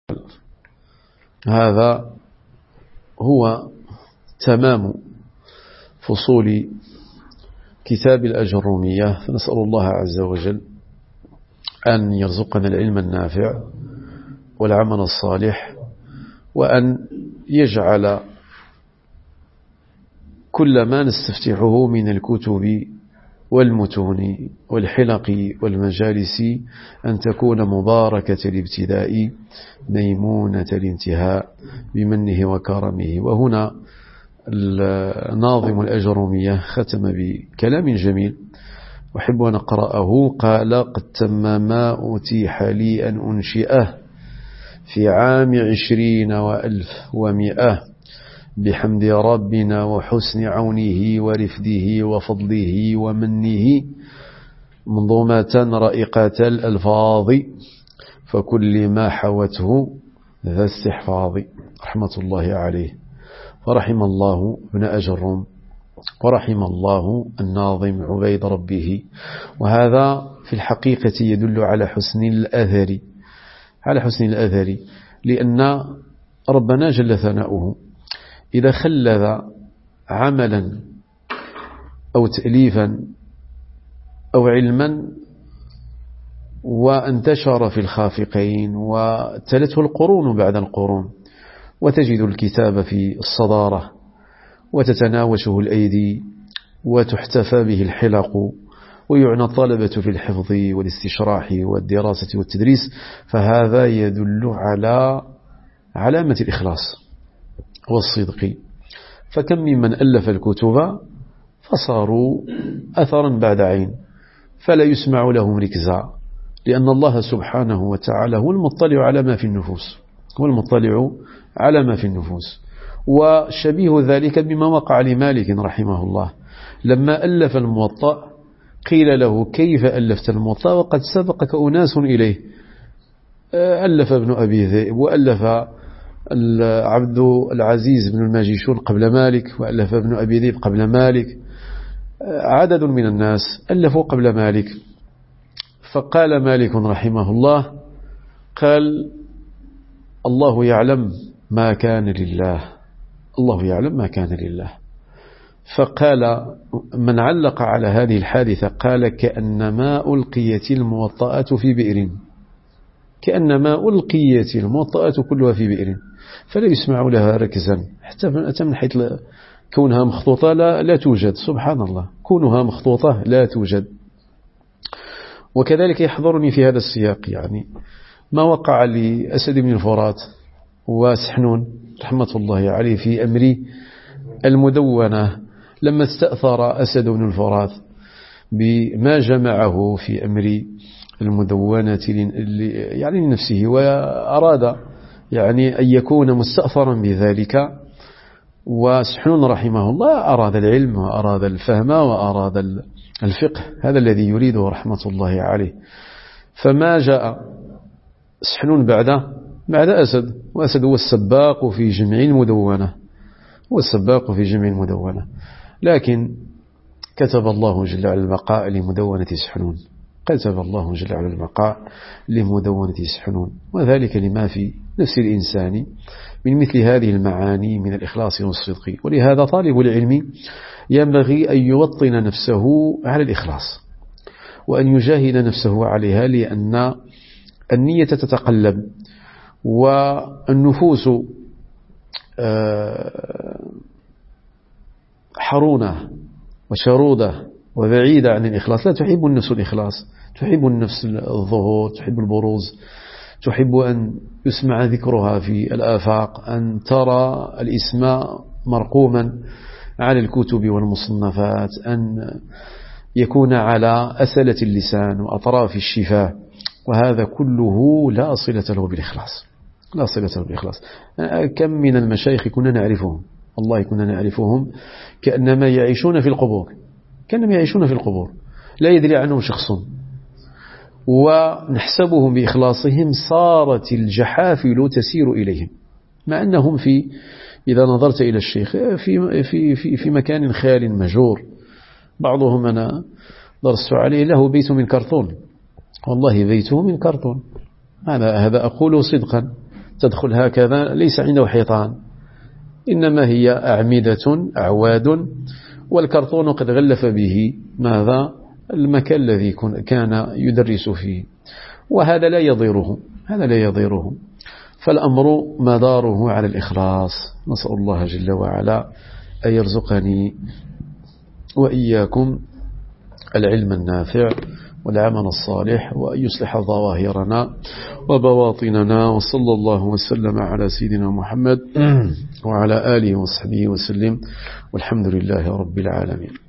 هذا هو تمام فصول كتاب الأجرومية، فنسأل الله عز وجل أن يرزقنا العلم النافع والعمل الصالح، وأن يجعل كل ما نستفتحه من الكتب والمتون والحلق والمجالس أن تكون مباركة الابتداء ميمونة الانتهاء بمنه وكرمه. وهنا الناظم الأجرومية ختم بكلام جميل أحب أن أقرأه. قال: قد تم ما أتيح لي أن أنشئه في عام 20,100 بحمد ربنا وحسن عونه ورفده وفضله ومنه، منظومة رائقة الألفاظ فكل ما حوته ذا استحفاظ، رحمة الله عليه. فرحم الله ابن أجروم ورحم الله الناظم عبيد ربه. وهذا في الحقيقة يدل على حسن الأثر، لأن ربنا جل ثناؤه إذا خلذ عملا أو تأليفا أو علما وانتشر في الخافقين وتلته القرون بعد القرون، وتجد الكتاب في الصدارة وتتناوشه الأيدي وتحتفى به الحلق ويعنى الطلبة في الحفظ والاستشراح والدراسة والتدريس، فهذا يدل على علامة الإخلاص والصدق. فكم ممن ألف الكتب فصاروا أثرا بعد عين فلا يسمع لهم ركزا، لأن الله سبحانه وتعالى هو المطلع على ما في النفوس. وشبيه ذلك بما وقع لمالك رحمه الله لما ألف الموطأ، قيل له: كيف ألفت الموطأ وقد سبقك أناس إليه؟ ألف ابن أبي ذئب، وألف عبد العزيز بن الماجشون قبل مالك، وألف ابن أبي ذئب قبل مالك، عدد من الناس ألفوا قبل مالك. فقال مالك رحمه الله: قال: الله يعلم ما كان لله. فقال من علق على هذه الحادثة قال: كأنما ألقيت الموطأة كلها في بئر فلا يسمع لها ركزا، حتى من حيث كونها مخطوطة لا توجد. سبحان الله، كونها مخطوطة لا توجد. وكذلك يحضرني في هذا السياق يعني ما وقع لأسد بن الفرات وسحنون رحمة الله عليه في أمر المدونة، لما استأثر أسد بن الفرات بما جمعه في أمر المدونة يعني لنفسه، وأراد يعني أن يكون مستأثرا بذلك. وسحنون رحمه الله أراد العلم وأراد الفهم وأراد الفقه، هذا الذي يريده رحمة الله عليه. فما جاء سحنون بعد أسد، وأسد هو السباق في جميع المدونة، لكن كتب الله جل على البقاء لمدونة سحنون، وذلك لما في نفس الإنسان من مثل هذه المعاني من الإخلاص والصدق. ولهذا طالب العلم ينبغي أن يوطن نفسه على الإخلاص وأن يجاهد نفسه عليها، لأن النية تتقلب والنفوس حرونة وشرودة وبعيدة عن الإخلاص. لا تحب النفس الإخلاص، تحب النفس الظهور، تحب البروز، تحب أن يسمع ذكرها في الآفاق، أن ترى الاسم مرقوما على الكتب والمصنفات، أن يكون على أسلة اللسان وأطراف الشفاه. وهذا كله لا صلة له بالإخلاص. كم من المشايخ كنا نعرفهم كأنما يعيشون في القبور، لا يدري عنهم شخص، ونحسبهم بإخلاصهم صارت الجحافل تسير إليهم، مع أنهم إذا نظرت إلى الشيخ في مكان خال مهجور. بعضهم أنا درست عليه له بيت من كرتون، والله بيته من كرتون، هذا أقوله صدقا، تدخل هكذا ليس عنده حيطان، إنما هي أعمدة أعواد، والكرتون قد غلف به ماذا؟ المكان الذي كان يدرس فيه، وهذا لا يضيره، هذا لا يضيره. فالأمر مداره على الإخلاص. نسأل الله جل وعلا أن يرزقني وإياكم العلم النافع والعمل الصالح، وأن يصلح ظواهرنا وبواطننا، وصلى الله وسلم على سيدنا محمد وعلى آله وصحبه وسلم، والحمد لله رب العالمين.